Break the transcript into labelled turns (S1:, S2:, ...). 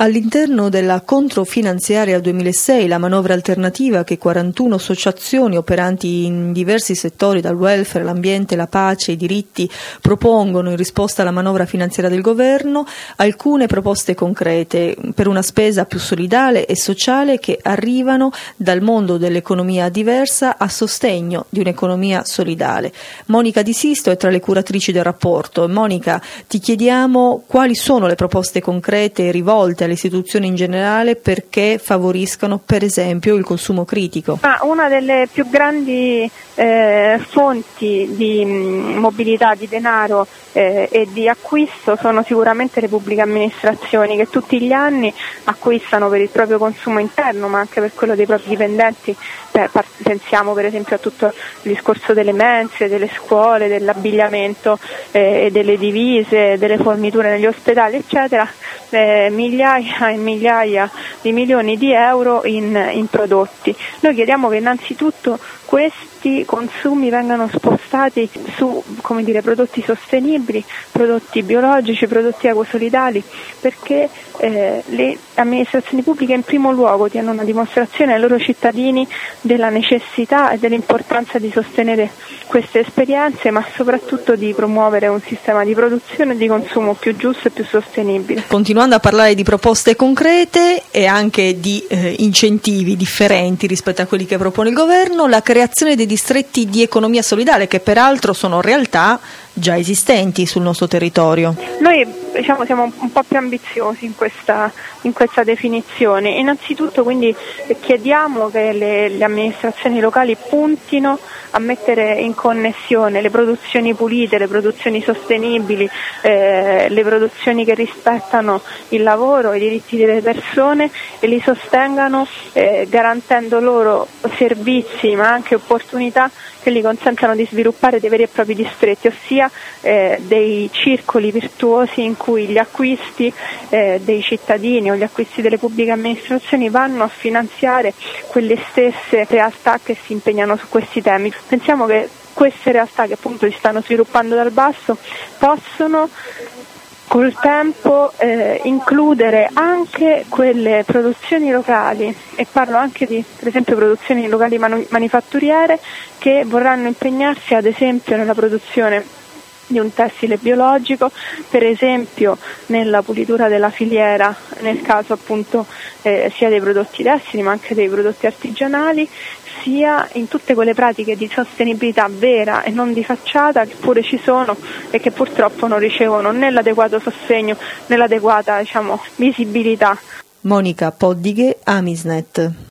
S1: All'interno della controfinanziaria 2006, la manovra alternativa che 41 associazioni operanti in diversi settori, dal welfare, l'ambiente, la pace, i diritti, propongono in risposta alla manovra finanziaria del governo alcune proposte concrete per una spesa più solidale e sociale che arrivano dal mondo dell'economia diversa a sostegno di un'economia solidale. Monica Di Sisto è tra le curatrici del rapporto. Monica, ti chiediamo quali sono le proposte concrete rivolte alle istituzioni in generale perché favoriscano per esempio il consumo critico.
S2: Una delle più grandi fonti di mobilità di denaro e di acquisto sono sicuramente le pubbliche amministrazioni, che tutti gli anni acquistano per il proprio consumo interno ma anche per quello dei propri dipendenti. Pensiamo per esempio a tutto il discorso delle mense, delle scuole, dell'abbigliamento, delle divise, delle forniture negli ospedali eccetera, migliaia e migliaia di milioni di euro in prodotti. Noi chiediamo che innanzitutto questi consumi vengano spostati su prodotti sostenibili, prodotti biologici, prodotti ecosolidali, perché le amministrazioni pubbliche in primo luogo diano una dimostrazione ai loro cittadini della necessità e dell'importanza di sostenere queste esperienze, ma soprattutto di promuovere un sistema di produzione e di consumo più giusto e più sostenibile.
S1: Continuando a parlare di proposte concrete e anche di incentivi differenti rispetto a quelli che propone il governo, la creazione dei distretti di economia solidale, che peraltro sono realtà già esistenti sul nostro territorio.
S2: Noi siamo un po' più ambiziosi in questa definizione. Innanzitutto quindi chiediamo che le amministrazioni locali puntino a mettere in connessione le produzioni pulite, le produzioni sostenibili, le produzioni che rispettano il lavoro, i diritti delle persone e li sostengano garantendo loro servizi ma anche opportunità che gli consentano di sviluppare dei veri e propri distretti, ossia dei circoli virtuosi in cui gli acquisti dei cittadini o gli acquisti delle pubbliche amministrazioni vanno a finanziare quelle stesse realtà che si impegnano su questi temi. Pensiamo che queste realtà che appunto si stanno sviluppando dal basso possono col tempo includere anche quelle produzioni locali, e parlo anche di per esempio produzioni locali manifatturiere, che vorranno impegnarsi ad esempio nella produzione di un tessile biologico, per esempio nella pulitura della filiera, nel caso appunto sia dei prodotti tessili ma anche dei prodotti artigianali, sia in tutte quelle pratiche di sostenibilità vera e non di facciata che pure ci sono e che purtroppo non ricevono né l'adeguato sostegno né l'adeguata visibilità.
S1: Monica Poddighe, Amisnet.